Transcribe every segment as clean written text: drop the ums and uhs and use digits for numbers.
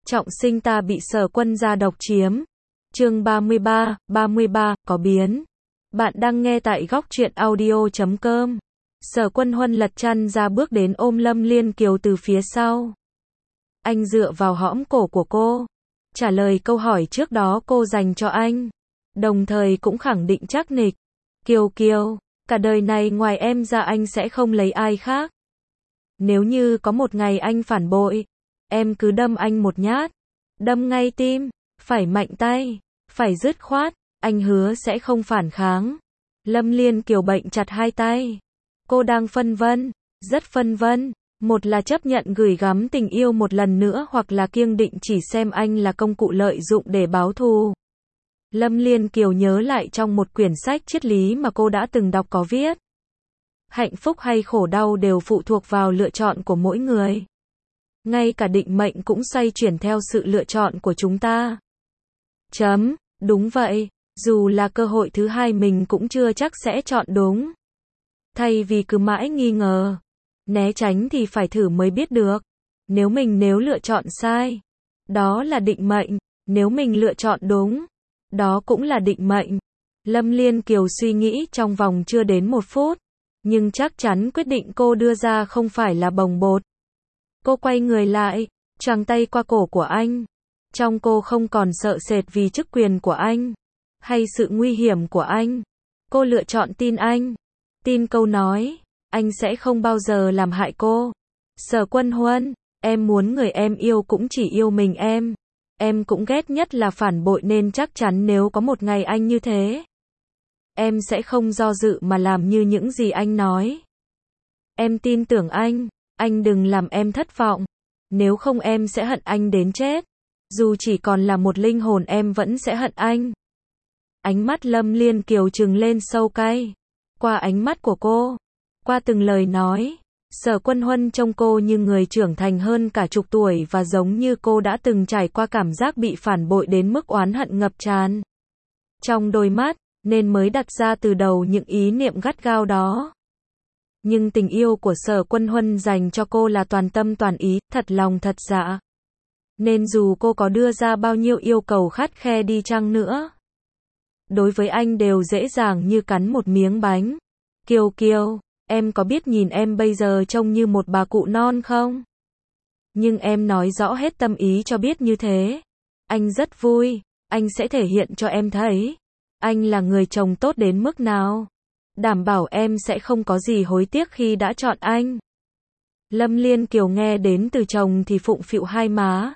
Trọng sinh ta bị Sở Quân gia độc chiếm. Chương 33, có biến. Bạn đang nghe tại góc truyện audio.com. Sở Quân Huân lật chăn ra bước đến ôm Lâm Liên Kiều từ phía sau. Anh dựa vào hõm cổ của cô, trả lời câu hỏi trước đó cô dành cho anh, đồng thời cũng khẳng định chắc nịch. Kiều Kiều, cả đời này ngoài em ra anh sẽ không lấy ai khác. Nếu như có một ngày anh phản bội, em cứ đâm anh một nhát, đâm ngay tim, phải mạnh tay, phải dứt khoát, anh hứa sẽ không phản kháng. Lâm Liên Kiều bệnh chặt hai tay. Cô đang phân vân, rất phân vân, một là chấp nhận gửi gắm tình yêu một lần nữa hoặc là kiêng định chỉ xem anh là công cụ lợi dụng để báo thù. Lâm Liên Kiều nhớ lại trong một quyển sách triết lý mà cô đã từng đọc có viết. Hạnh phúc hay khổ đau đều phụ thuộc vào lựa chọn của mỗi người. Ngay cả định mệnh cũng xoay chuyển theo sự lựa chọn của chúng ta. Đúng vậy, dù là cơ hội thứ hai mình cũng chưa chắc sẽ chọn đúng. Thay vì cứ mãi nghi ngờ, né tránh thì phải thử mới biết được. Nếu lựa chọn sai, đó là định mệnh. Nếu mình lựa chọn đúng, đó cũng là định mệnh. Lâm Liên Kiều suy nghĩ trong vòng chưa đến 1 phút, nhưng chắc chắn quyết định cô đưa ra không phải là bồng bột. Cô quay người lại, choàng tay qua cổ của anh. Trong cô không còn sợ sệt vì chức quyền của anh, hay sự nguy hiểm của anh. Cô lựa chọn tin anh. Tin câu nói, anh sẽ không bao giờ làm hại cô. Sở Quân Huân, em muốn người em yêu cũng chỉ yêu mình em. Em cũng ghét nhất là phản bội nên chắc chắn nếu có một ngày anh như thế, em sẽ không do dự mà làm như những gì anh nói. Em tin tưởng anh đừng làm em thất vọng. Nếu không em sẽ hận anh đến chết. Dù chỉ còn là một linh hồn em vẫn sẽ hận anh. Ánh mắt Lâm Liên Kiều trừng lên sâu cay. Qua ánh mắt của cô, qua từng lời nói, Sở Quân Huân trông cô như người trưởng thành hơn cả chục tuổi và giống như cô đã từng trải qua cảm giác bị phản bội đến mức oán hận ngập tràn trong đôi mắt, nên mới đặt ra từ đầu những ý niệm gắt gao đó. Nhưng tình yêu của Sở Quân Huân dành cho cô là toàn tâm toàn ý, thật lòng thật dạ. Nên dù cô có đưa ra bao nhiêu yêu cầu khắt khe đi chăng nữa, đối với anh đều dễ dàng như cắn một miếng bánh. Kiều Kiều, em có biết nhìn em bây giờ trông như một bà cụ non không? Nhưng em nói rõ hết tâm ý cho biết như thế. Anh rất vui, anh sẽ thể hiện cho em thấy anh là người chồng tốt đến mức nào. Đảm bảo em sẽ không có gì hối tiếc khi đã chọn anh. Lâm Liên Kiều nghe đến từ chồng thì phụng phịu hai má.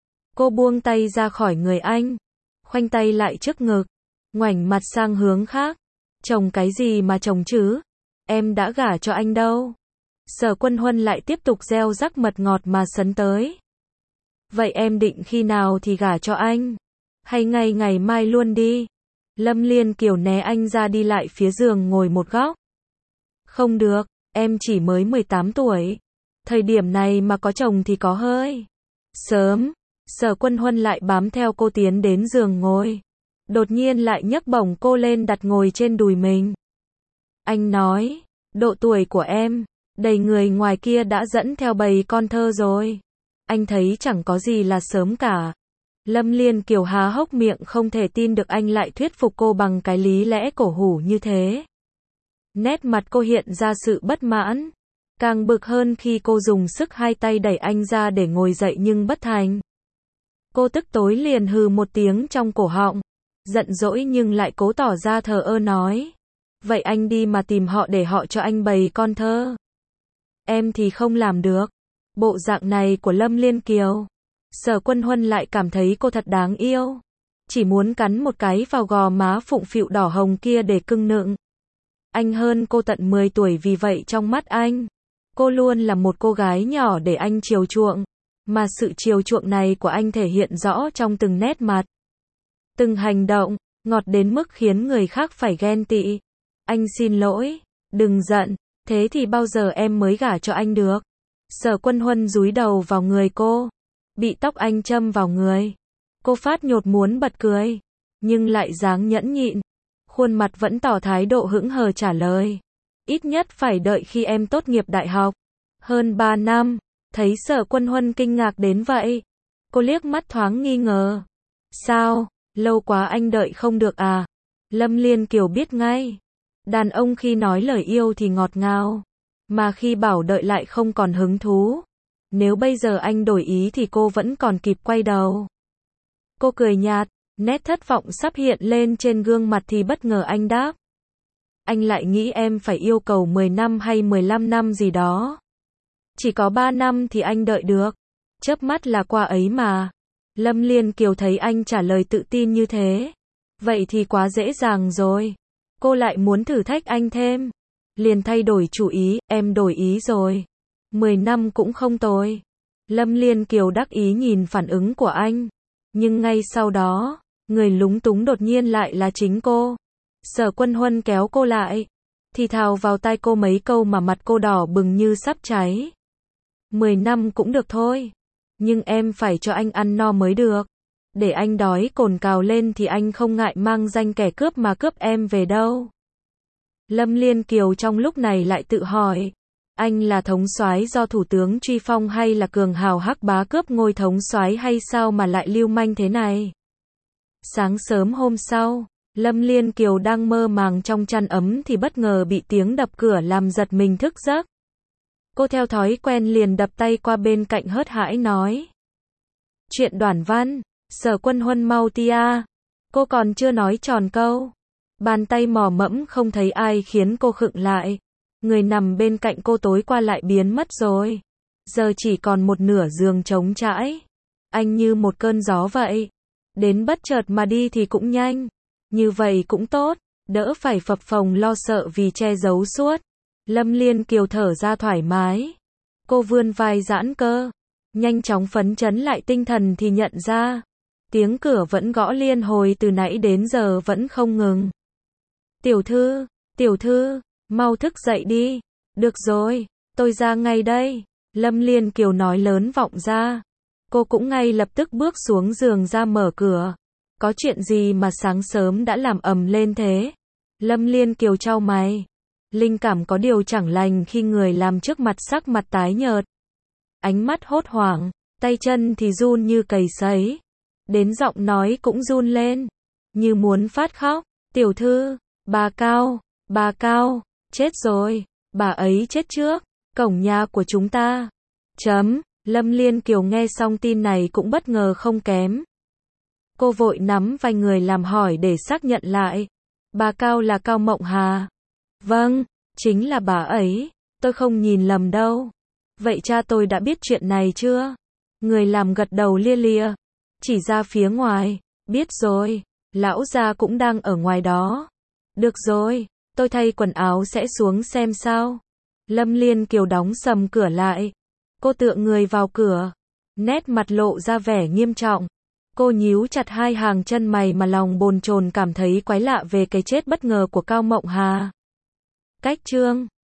Cô buông tay ra khỏi người anh, khoanh tay lại trước ngực, ngoảnh mặt sang hướng khác. Chồng cái gì mà chồng chứ? Em đã gả cho anh đâu. Sở Quân Huân lại tiếp tục gieo rắc mật ngọt mà sấn tới. Vậy em định khi nào thì gả cho anh? Hay ngày mai luôn đi? Lâm Liên Kiều né anh ra đi lại phía giường ngồi một góc. Không được, em chỉ mới 18 tuổi. Thời điểm này mà có chồng thì có hơi sớm. Sở Quân Huân lại bám theo cô tiến đến giường ngồi. Đột nhiên lại nhấc bổng cô lên đặt ngồi trên đùi mình. Anh nói, độ tuổi của em, đầy người ngoài kia đã dẫn theo bầy con thơ rồi. Anh thấy chẳng có gì là sớm cả. Lâm Liên Kiều há hốc miệng không thể tin được anh lại thuyết phục cô bằng cái lý lẽ cổ hủ như thế. Nét mặt cô hiện ra sự bất mãn. Càng bực hơn khi cô dùng sức hai tay đẩy anh ra để ngồi dậy nhưng bất thành. Cô tức tối liền hừ một tiếng trong cổ họng. Giận dỗi nhưng lại cố tỏ ra thờ ơ nói. Vậy anh đi mà tìm họ để họ cho anh bày con thơ. Em thì không làm được. Bộ dạng này của Lâm Liên Kiều, Sở Quân Huân lại cảm thấy cô thật đáng yêu. Chỉ muốn cắn một cái vào gò má phụng phịu đỏ hồng kia để cưng nựng. Anh hơn cô tận 10 tuổi vì vậy trong mắt anh, cô luôn là một cô gái nhỏ để anh chiều chuộng. Mà sự chiều chuộng này của anh thể hiện rõ trong từng nét mặt, từng hành động, ngọt đến mức khiến người khác phải ghen tị. Anh xin lỗi, đừng giận, thế thì bao giờ em mới gả cho anh được? Sở Quân Huân dúi đầu vào người cô, bị tóc anh châm vào người. Cô phát nhột muốn bật cười, nhưng lại dáng nhẫn nhịn, khuôn mặt vẫn tỏ thái độ hững hờ trả lời. Ít nhất phải đợi khi em tốt nghiệp đại học. Hơn 3 năm, thấy Sở Quân Huân kinh ngạc đến vậy. Cô liếc mắt thoáng nghi ngờ. Sao, lâu quá anh đợi không được à? Lâm Liên Kiều biết ngay. Đàn ông khi nói lời yêu thì ngọt ngào, mà khi bảo đợi lại không còn hứng thú. Nếu bây giờ anh đổi ý thì cô vẫn còn kịp quay đầu. Cô cười nhạt, nét thất vọng sắp hiện lên trên gương mặt thì bất ngờ anh đáp. Anh lại nghĩ em phải yêu cầu 10 năm hay 15 năm gì đó. Chỉ có 3 năm thì anh đợi được. Chớp mắt là qua ấy mà. Lâm Liên Kiều thấy anh trả lời tự tin như thế. Vậy thì quá dễ dàng rồi. Cô lại muốn thử thách anh thêm. Liền thay đổi chủ ý, em đổi ý rồi. 10 năm cũng không tồi. Lâm Liên Kiều đắc ý nhìn phản ứng của anh. Nhưng ngay sau đó, người lúng túng đột nhiên lại là chính cô. Sở Quân Huân kéo cô lại, thì thào vào tai cô mấy câu mà mặt cô đỏ bừng như sắp cháy. 10 năm cũng được thôi. Nhưng em phải cho anh ăn no mới được. Để anh đói cồn cào lên thì anh không ngại mang danh kẻ cướp mà cướp em về đâu. Lâm Liên Kiều trong lúc này lại tự hỏi. Anh là thống soái do thủ tướng truy phong hay là cường hào hắc bá cướp ngôi thống soái hay sao mà lại lưu manh thế này? Sáng sớm hôm sau, Lâm Liên Kiều đang mơ màng trong chăn ấm thì bất ngờ bị tiếng đập cửa làm giật mình thức giấc. Cô theo thói quen liền đập tay qua bên cạnh hớt hãi nói. Chuyện Đoản Văn, Sở Quân Huân mau tia. Cô còn chưa nói tròn câu. Bàn tay mò mẫm không thấy ai khiến cô khựng lại. Người nằm bên cạnh cô tối qua lại biến mất rồi. Giờ chỉ còn một nửa giường trống trải. Anh như một cơn gió vậy. Đến bất chợt mà đi thì cũng nhanh. Như vậy cũng tốt, đỡ phải phập phồng lo sợ vì che giấu suốt. Lâm Liên Kiều thở ra thoải mái. Cô vươn vai giãn cơ. Nhanh chóng phấn chấn lại tinh thần thì nhận ra. Tiếng cửa vẫn gõ liên hồi từ nãy đến giờ vẫn không ngừng. Tiểu thư, mau thức dậy đi. Được rồi, tôi ra ngay đây. Lâm Liên Kiều nói lớn vọng ra. Cô cũng ngay lập tức bước xuống giường ra mở cửa. Có chuyện gì mà sáng sớm đã làm ầm lên thế? Lâm Liên Kiều chau mày. Linh cảm có điều chẳng lành khi người làm trước mặt sắc mặt tái nhợt. Ánh mắt hốt hoảng, tay chân thì run như cầy sấy. Đến giọng nói cũng run lên, như muốn phát khóc. Tiểu thư, bà Cao, chết rồi, bà ấy chết trước, cổng nhà của chúng ta. Lâm Liên Kiều nghe xong tin này cũng bất ngờ không kém. Cô vội nắm vai người làm hỏi để xác nhận lại. Bà Cao là Cao Mộng Hà. Vâng, chính là bà ấy, tôi không nhìn lầm đâu. Vậy cha tôi đã biết chuyện này chưa? Người làm gật đầu lia lịa, chỉ ra phía ngoài. Biết rồi, lão gia cũng đang ở ngoài đó. Được rồi, tôi thay quần áo sẽ xuống xem sao. Lâm Liên Kiều đóng sầm cửa lại. Cô tựa người vào cửa, nét mặt lộ ra vẻ nghiêm trọng. Cô nhíu chặt hai hàng chân mày mà lòng bồn chồn cảm thấy quái lạ về cái chết bất ngờ của Cao Mộng Hà. Cách chương